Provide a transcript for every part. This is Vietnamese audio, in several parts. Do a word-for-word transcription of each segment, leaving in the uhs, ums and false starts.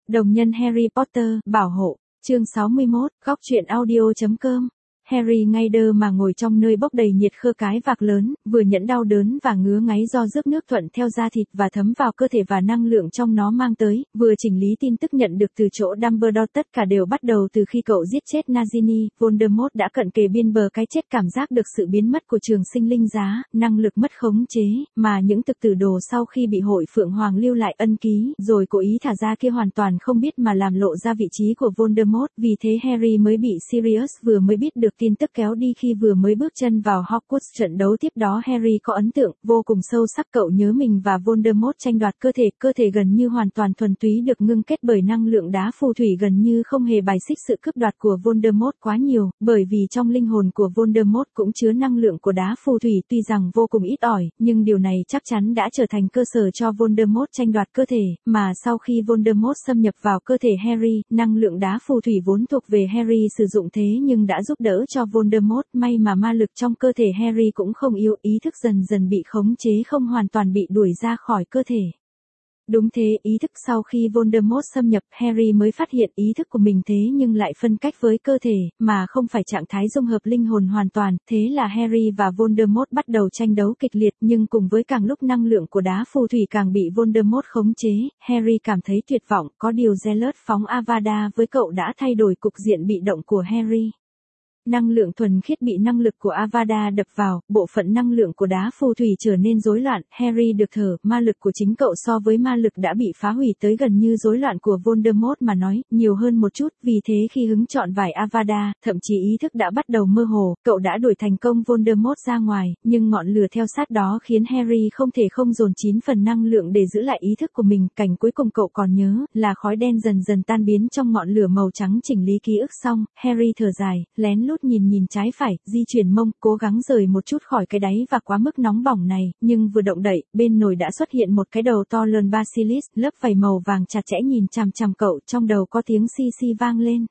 Đồng nhân Harry Potter, bảo hộ, chương sáu mươi mốt, góc truyện audio.com. Harry ngay đơ mà ngồi trong nơi bốc đầy nhiệt khơ cái vạc lớn, vừa nhẫn đau đớn và ngứa ngáy do rước nước thuận theo da thịt và thấm vào cơ thể và năng lượng trong nó mang tới, vừa chỉnh lý tin tức nhận được từ chỗ Dumbledore. Tất cả đều bắt đầu từ khi cậu giết chết Nagini. Voldemort đã cận kề biên bờ cái chết, cảm giác được sự biến mất của trường sinh linh giá, năng lực mất khống chế, mà những thực tử đồ sau khi bị hội Phượng Hoàng lưu lại ân ký, rồi cố ý thả ra kia hoàn toàn không biết mà làm lộ ra vị trí của Voldemort. Vì thế Harry mới bị Sirius vừa mới biết được tin tức kéo đi khi vừa mới bước chân vào Hogwarts. Trận đấu tiếp đó Harry có ấn tượng vô cùng sâu sắc. Cậu nhớ mình và Voldemort tranh đoạt cơ thể, cơ thể gần như hoàn toàn thuần túy được ngưng kết bởi năng lượng đá phù thủy, gần như không hề bài xích sự cướp đoạt của Voldemort quá nhiều, bởi vì trong linh hồn của Voldemort cũng chứa năng lượng của đá phù thủy, tuy rằng vô cùng ít ỏi, nhưng điều này chắc chắn đã trở thành cơ sở cho Voldemort tranh đoạt cơ thể, mà sau khi Voldemort xâm nhập vào cơ thể Harry, năng lượng đá phù thủy vốn thuộc về Harry sử dụng thế nhưng đã giúp đỡ cho Voldemort. May mà ma lực trong cơ thể Harry cũng không yếu, ý thức dần dần bị khống chế, không hoàn toàn bị đuổi ra khỏi cơ thể. Đúng thế, ý thức sau khi Voldemort xâm nhập, Harry mới phát hiện ý thức của mình thế nhưng lại phân cách với cơ thể, mà không phải trạng thái dung hợp linh hồn hoàn toàn. Thế là Harry và Voldemort bắt đầu tranh đấu kịch liệt, nhưng cùng với càng lúc năng lượng của đá phù thủy càng bị Voldemort khống chế, Harry cảm thấy tuyệt vọng. Có điều Zealot phóng Avada với cậu đã thay đổi cục diện bị động của Harry. Năng lượng thuần khiết bị năng lực của Avada đập vào, bộ phận năng lượng của đá phù thủy trở nên rối loạn. Harry được thở, ma lực của chính cậu so với ma lực đã bị phá hủy tới gần như rối loạn của Voldemort mà nói, nhiều hơn một chút. Vì thế khi hứng chọn vải Avada, thậm chí ý thức đã bắt đầu mơ hồ, cậu đã đuổi thành công Voldemort ra ngoài, nhưng ngọn lửa theo sát đó khiến Harry không thể không dồn chín phần năng lượng để giữ lại ý thức của mình. Cảnh cuối cùng cậu còn nhớ, là khói đen dần dần tan biến trong ngọn lửa màu trắng. Chỉnh lý ký ức xong, Harry thở dài, lén lút nhìn nhìn trái phải, di chuyển mông, cố gắng rời một chút khỏi cái đáy và quá mức nóng bỏng này, nhưng vừa động đậy, bên nồi đã xuất hiện một cái đầu to lớn Basilisk, lớp vảy màu vàng chặt chẽ nhìn chằm chằm cậu. Trong đầu có tiếng xi xi vang lên.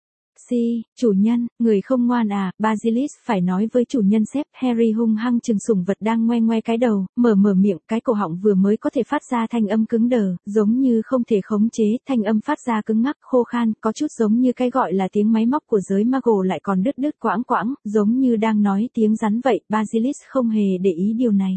Si, chủ nhân, người không ngoan à? Basilisk phải nói với chủ nhân xếp. Harry hung hăng chừng sủng vật đang ngoe ngoe cái đầu, mở mở miệng, cái cổ họng vừa mới có thể phát ra thanh âm cứng đờ, giống như không thể khống chế. Thanh âm phát ra cứng ngắc, khô khan, có chút giống như cái gọi là tiếng máy móc của giới Muggle, lại còn đứt đứt quãng quãng, giống như đang nói tiếng rắn vậy. Basilisk không hề để ý điều này.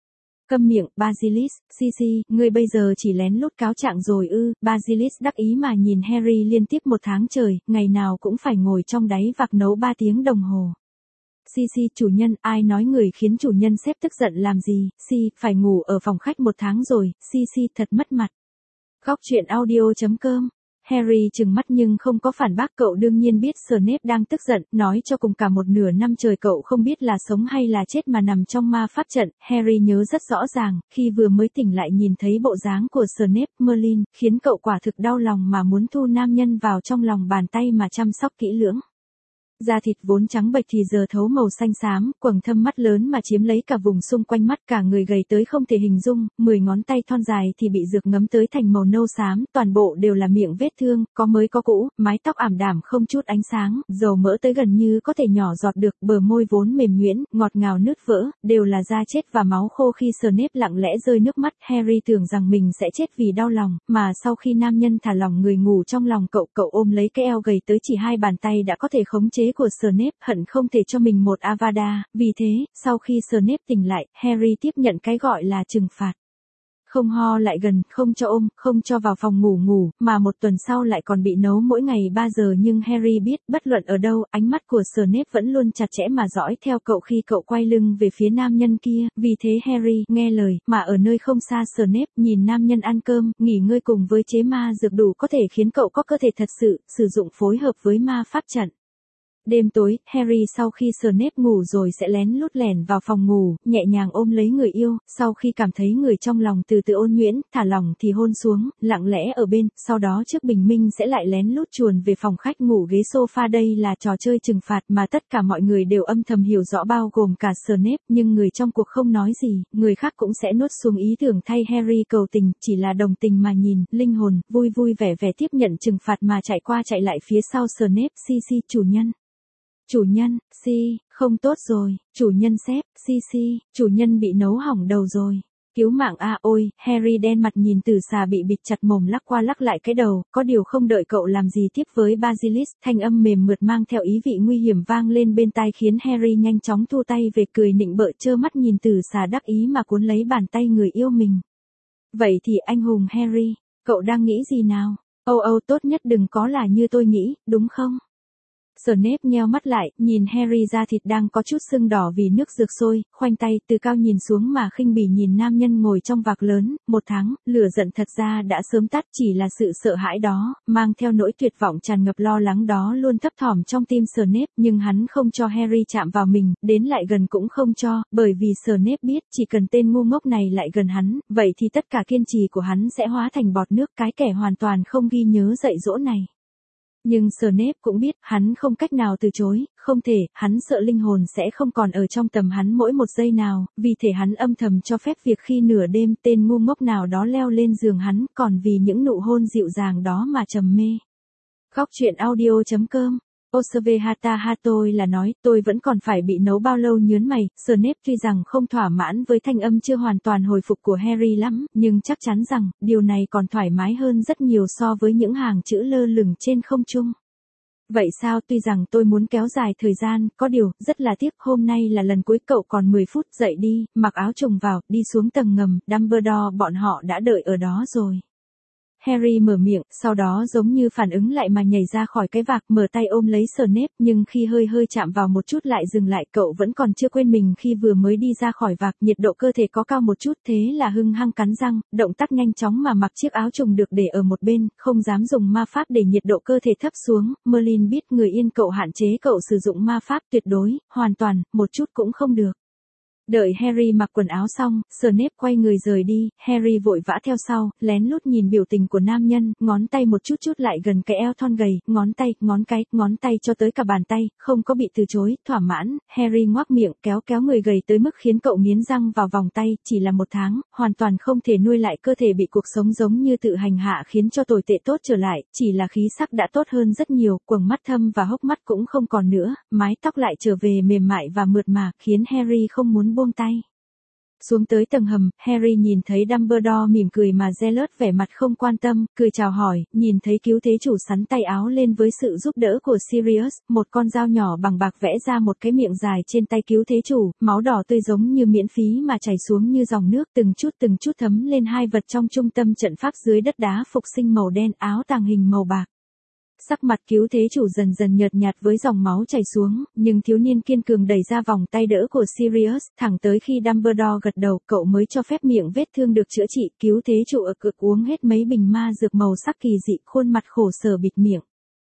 Câm miệng, Basilisk. Si si, ngươi bây giờ chỉ lén lút cáo trạng rồi ư? Basilisk đắc ý mà nhìn Harry liên tiếp một tháng trời, ngày nào cũng phải ngồi trong đáy vạc nấu ba tiếng đồng hồ. Si si, chủ nhân, ai nói người khiến chủ nhân xếp tức giận làm gì? Si, phải ngủ ở phòng khách một tháng rồi. Si si, thật mất mặt. Góc truyện audio.com. Harry trừng mắt nhưng không có phản bác. Cậu đương nhiên biết Snape đang tức giận, nói cho cùng cả một nửa năm trời cậu không biết là sống hay là chết mà nằm trong ma pháp trận. Harry nhớ rất rõ ràng, khi vừa mới tỉnh lại nhìn thấy bộ dáng của Snape, Merlin, khiến cậu quả thực đau lòng mà muốn thu nam nhân vào trong lòng bàn tay mà chăm sóc kỹ lưỡng. Da thịt vốn trắng bệch thì giờ thấu màu xanh xám, quầng thâm mắt lớn mà chiếm lấy cả vùng xung quanh mắt, cả người gầy tới không thể hình dung, mười ngón tay thon dài thì bị dược ngấm tới thành màu nâu xám, toàn bộ đều là miệng vết thương, có mới có cũ, mái tóc ảm đạm không chút ánh sáng, dầu mỡ tới gần như có thể nhỏ giọt được, bờ môi vốn mềm nhuyễn, ngọt ngào nứt vỡ, đều là da chết và máu khô. Khi Snape lặng lẽ rơi nước mắt, Harry tưởng rằng mình sẽ chết vì đau lòng, mà sau khi nam nhân thả lỏng người ngủ trong lòng cậu, cậu ôm lấy cái eo gầy tới chỉ hai bàn tay đã có thể khống chế của Snape, hận không thể cho mình một Avada. Vì thế, sau khi Snape tỉnh lại, Harry tiếp nhận cái gọi là trừng phạt. Không ho lại gần, không cho ôm, không cho vào phòng ngủ ngủ, mà một tuần sau lại còn bị nấu mỗi ngày ba giờ. Nhưng Harry biết, bất luận ở đâu, ánh mắt của Snape vẫn luôn chặt chẽ mà dõi theo cậu khi cậu quay lưng về phía nam nhân kia. Vì thế Harry nghe lời, mà ở nơi không xa Snape nhìn nam nhân ăn cơm, nghỉ ngơi cùng với chế ma dược đủ có thể khiến cậu có cơ thể thật sự, sử dụng phối hợp với ma pháp trận. Đêm tối, Harry sau khi Snape ngủ rồi sẽ lén lút lẻn vào phòng ngủ, nhẹ nhàng ôm lấy người yêu, sau khi cảm thấy người trong lòng từ từ ôn nhuyễn, thả lỏng thì hôn xuống, lặng lẽ ở bên, sau đó trước bình minh sẽ lại lén lút chuồn về phòng khách ngủ ghế sofa. Đây là trò chơi trừng phạt mà tất cả mọi người đều âm thầm hiểu rõ, bao gồm cả Snape, nhưng người trong cuộc không nói gì, người khác cũng sẽ nuốt xuống ý tưởng thay Harry cầu tình, chỉ là đồng tình mà nhìn, linh hồn, vui vui vẻ vẻ tiếp nhận trừng phạt mà chạy qua chạy lại phía sau Snape. Si si, chủ nhân. Chủ nhân, Si, không tốt rồi, chủ nhân xếp, Si Si, chủ nhân bị nấu hỏng đầu rồi. Cứu mạng a, ôi, Harry đen mặt nhìn tử xà bị bịt chặt mồm lắc qua lắc lại cái đầu, có điều không đợi cậu làm gì tiếp với Basilisk, thanh âm mềm mượt mang theo ý vị nguy hiểm vang lên bên tai khiến Harry nhanh chóng thu tay về cười nịnh bợ trơ mắt nhìn tử xà đắc ý mà cuốn lấy bàn tay người yêu mình. Vậy thì anh hùng Harry, cậu đang nghĩ gì nào? Âu Âu tốt nhất đừng có là như tôi nghĩ, đúng không? Snape nheo mắt lại, nhìn Harry da thịt đang có chút sưng đỏ vì nước dược sôi, khoanh tay từ cao nhìn xuống mà khinh bỉ nhìn nam nhân ngồi trong vạc lớn, một tháng, lửa giận thật ra đã sớm tắt, chỉ là sự sợ hãi đó, mang theo nỗi tuyệt vọng tràn ngập lo lắng đó luôn thấp thỏm trong tim Snape, nhưng hắn không cho Harry chạm vào mình, đến lại gần cũng không cho, bởi vì Snape biết chỉ cần tên ngu ngốc này lại gần hắn, vậy thì tất cả kiên trì của hắn sẽ hóa thành bọt nước, cái kẻ hoàn toàn không ghi nhớ dạy dỗ này. Nhưng Snape cũng biết, hắn không cách nào từ chối, không thể, hắn sợ linh hồn sẽ không còn ở trong tầm hắn mỗi một giây nào, vì thể hắn âm thầm cho phép việc khi nửa đêm tên ngu ngốc nào đó leo lên giường hắn, còn vì những nụ hôn dịu dàng đó mà trầm mê. Góc truyện audio chấm com Osave Hata ha tôi là nói, tôi vẫn còn phải bị nấu bao lâu nhớn mày, Snape tuy rằng không thỏa mãn với thanh âm chưa hoàn toàn hồi phục của Harry lắm, nhưng chắc chắn rằng, điều này còn thoải mái hơn rất nhiều so với những hàng chữ lơ lửng trên không trung. Vậy sao, tuy rằng tôi muốn kéo dài thời gian, có điều, rất là tiếc, hôm nay là lần cuối cậu còn mười phút, dậy đi, mặc áo trùng vào, đi xuống tầng ngầm, Dumbledore bọn họ đã đợi ở đó rồi. Harry mở miệng, sau đó giống như phản ứng lại mà nhảy ra khỏi cái vạc, mở tay ôm lấy Snape, nhưng khi hơi hơi chạm vào một chút lại dừng lại, cậu vẫn còn chưa quên mình khi vừa mới đi ra khỏi vạc, nhiệt độ cơ thể có cao một chút, thế là hưng hăng cắn răng, động tác nhanh chóng mà mặc chiếc áo trùng được để ở một bên, không dám dùng ma pháp để nhiệt độ cơ thể thấp xuống. Merlin biết người yên cậu hạn chế cậu sử dụng ma pháp tuyệt đối, hoàn toàn, một chút cũng không được. Đợi Harry mặc quần áo xong, Snape quay người rời đi, Harry vội vã theo sau, lén lút nhìn biểu tình của nam nhân, ngón tay một chút chút lại gần cái eo thon gầy, ngón tay, ngón cái, ngón tay cho tới cả bàn tay, không có bị từ chối, thỏa mãn, Harry ngoác miệng, kéo kéo người gầy tới mức khiến cậu nghiến răng vào vòng tay, chỉ là một tháng, hoàn toàn không thể nuôi lại cơ thể bị cuộc sống giống như tự hành hạ khiến cho tồi tệ tốt trở lại, chỉ là khí sắc đã tốt hơn rất nhiều, quầng mắt thâm và hốc mắt cũng không còn nữa, mái tóc lại trở về mềm mại và mượt mà, khiến Harry không muốn buông tay. Xuống tới tầng hầm, Harry nhìn thấy Dumbledore mỉm cười mà Zealot vẻ mặt không quan tâm, cười chào hỏi, nhìn thấy cứu thế chủ sắn tay áo lên với sự giúp đỡ của Sirius, một con dao nhỏ bằng bạc vẽ ra một cái miệng dài trên tay cứu thế chủ, máu đỏ tươi giống như miễn phí mà chảy xuống như dòng nước, từng chút từng chút thấm lên hai vật trong trung tâm trận pháp dưới đất đá phục sinh màu đen, áo tàng hình màu bạc. Sắc mặt cứu thế chủ dần dần nhợt nhạt với dòng máu chảy xuống, nhưng thiếu niên kiên cường đẩy ra vòng tay đỡ của Sirius, thẳng tới khi Dumbledore gật đầu, cậu mới cho phép miệng vết thương được chữa trị, cứu thế chủ ực ực uống hết mấy bình ma dược màu sắc kỳ dị, khuôn mặt khổ sở bịt miệng.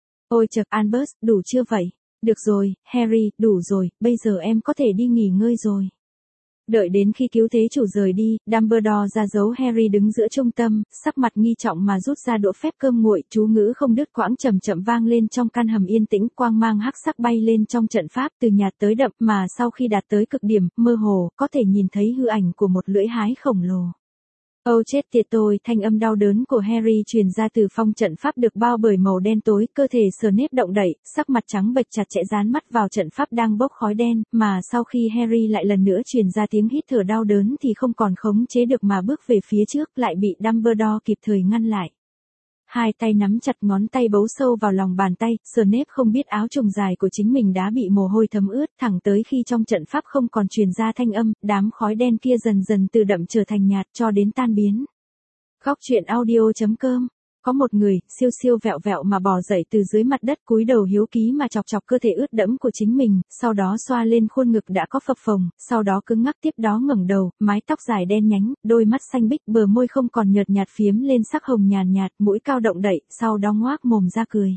Ôi chậc Albus, đủ chưa vậy? Được rồi, Harry, đủ rồi, bây giờ em có thể đi nghỉ ngơi rồi. Đợi đến khi cứu thế chủ rời đi, Dumbledore ra dấu Harry đứng giữa trung tâm, sắc mặt nghi trọng mà rút ra đũa phép cơm nguội, chú ngữ không đứt quãng chậm chậm vang lên trong căn hầm yên tĩnh, quang mang hắc sắc bay lên trong trận pháp từ nhạt tới đậm, mà sau khi đạt tới cực điểm, mơ hồ, có thể nhìn thấy hư ảnh của một lưỡi hái khổng lồ. Âu chết tiệt tôi, thanh âm đau đớn của Harry truyền ra từ phong trận pháp được bao bởi màu đen tối, cơ thể Snape động đậy, sắc mặt trắng bệch chặt chẽ dán mắt vào trận pháp đang bốc khói đen, mà sau khi Harry lại lần nữa truyền ra tiếng hít thở đau đớn thì không còn khống chế được mà bước về phía trước, lại bị Dumbledore kịp thời ngăn lại. Hai tay nắm chặt ngón tay bấu sâu vào lòng bàn tay, Snape không biết áo trùng dài của chính mình đã bị mồ hôi thấm ướt, thẳng tới khi trong trận pháp không còn truyền ra thanh âm, đám khói đen kia dần dần từ đậm trở thành nhạt cho đến tan biến. Góc truyện audio chấm com Có một người, siêu siêu vẹo vẹo mà bò dậy từ dưới mặt đất, cúi đầu hiếu ký mà chọc chọc cơ thể ướt đẫm của chính mình, sau đó xoa lên khuôn ngực đã có phập phồng, sau đó cứng ngắc, tiếp đó ngẩng đầu, mái tóc dài đen nhánh, đôi mắt xanh bích, bờ môi không còn nhợt nhạt phiếm lên sắc hồng nhàn nhạt, mũi cao động đậy, sau đó ngoác mồm ra cười.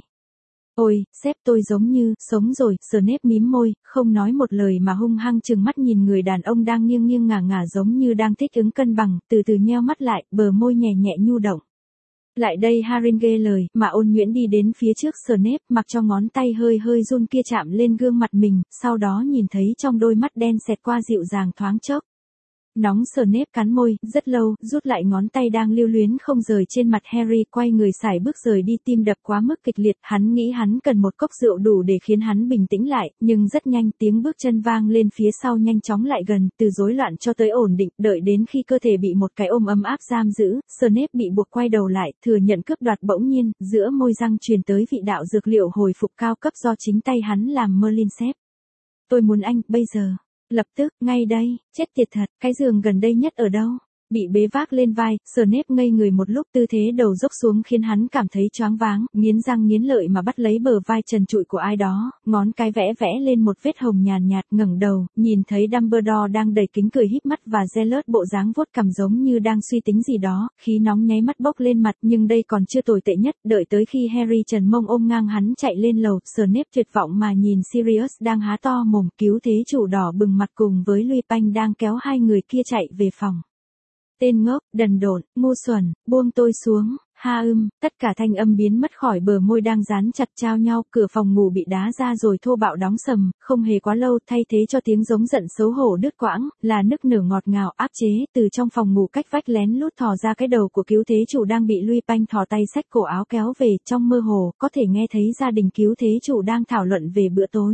Ôi, sếp tôi giống như, sống rồi, Snape mím môi, không nói một lời mà hung hăng trừng mắt nhìn người đàn ông đang nghiêng nghiêng ngả ngả giống như đang thích ứng cân bằng, từ từ nheo mắt lại, bờ môi nhẹ nhẹ nhu động. Lại đây Harry nghe lời, mà ôn nhuyễn đi đến phía trước Snape, mặc cho ngón tay hơi hơi run kia chạm lên gương mặt mình, sau đó nhìn thấy trong đôi mắt đen xẹt qua dịu dàng thoáng chốc. Nóng Snape cắn môi, rất lâu, rút lại ngón tay đang lưu luyến không rời trên mặt Harry, quay người sải bước rời đi, tim đập quá mức kịch liệt, hắn nghĩ hắn cần một cốc rượu đủ để khiến hắn bình tĩnh lại, nhưng rất nhanh tiếng bước chân vang lên phía sau nhanh chóng lại gần, từ rối loạn cho tới ổn định, đợi đến khi cơ thể bị một cái ôm ấm áp giam giữ, Snape bị buộc quay đầu lại, thừa nhận cướp đoạt bỗng nhiên, giữa môi răng truyền tới vị đạo dược liệu hồi phục cao cấp do chính tay hắn làm Merlin xếp. Tôi muốn anh, bây giờ. Lập tức, ngay đây, chết tiệt thật, cái giường gần đây nhất ở đâu? Bị bế vác lên vai, Snape ngây người một lúc, tư thế đầu dốc xuống khiến hắn cảm thấy choáng váng, nghiến răng nghiến lợi mà bắt lấy bờ vai trần trụi của ai đó, ngón cái vẽ vẽ lên một vết hồng nhàn nhạt, ngẩng đầu, nhìn thấy Dumbledore đang đầy kính cười híp mắt và Zealot bộ dáng vuốt cằm giống như đang suy tính gì đó, khí nóng nháy mắt bốc lên mặt, nhưng đây còn chưa tồi tệ nhất, đợi tới khi Harry trần mông ôm ngang hắn chạy lên lầu, Snape tuyệt vọng mà nhìn Sirius đang há to mồm, cứu thế chủ đỏ bừng mặt cùng với Lupin đang kéo hai người kia chạy về phòng. Tên ngốc, đần độn, ngu xuẩn, buông tôi xuống, ha ưm, tất cả thanh âm biến mất khỏi bờ môi đang dán chặt trao nhau, cửa phòng ngủ bị đá ra rồi thô bạo đóng sầm, không hề quá lâu, thay thế cho tiếng giống giận xấu hổ đứt quãng, là nức nở ngọt ngào áp chế, từ trong phòng ngủ cách vách lén lút thò ra cái đầu của cứu thế chủ đang bị Lupin thò tay xách cổ áo kéo về, trong mơ hồ, có thể nghe thấy gia đình cứu thế chủ đang thảo luận về bữa tối.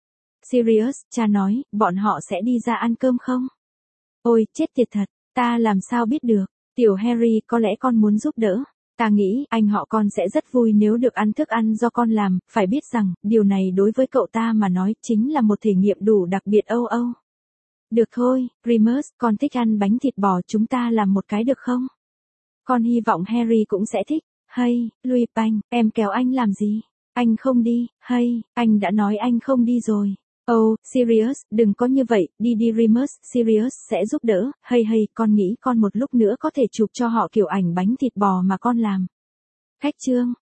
Sirius, cha nói, bọn họ sẽ đi ra ăn cơm không? Ôi, chết tiệt thật. Ta làm sao biết được, tiểu Harry, có lẽ con muốn giúp đỡ. Ta nghĩ, anh họ con sẽ rất vui nếu được ăn thức ăn do con làm, phải biết rằng, điều này đối với cậu ta mà nói, chính là một thể nghiệm đủ đặc biệt âu âu. Được thôi, Remus, con thích ăn bánh thịt bò, chúng ta làm một cái được không? Con hy vọng Harry cũng sẽ thích. Hay, Lupin, em kéo anh làm gì? Anh không đi, hay, anh đã nói anh không đi rồi. Oh, Sirius, đừng có như vậy, đi đi Remus, Sirius sẽ giúp đỡ, hay hay, con nghĩ con một lúc nữa có thể chụp cho họ kiểu ảnh bánh thịt bò mà con làm. Khách trương,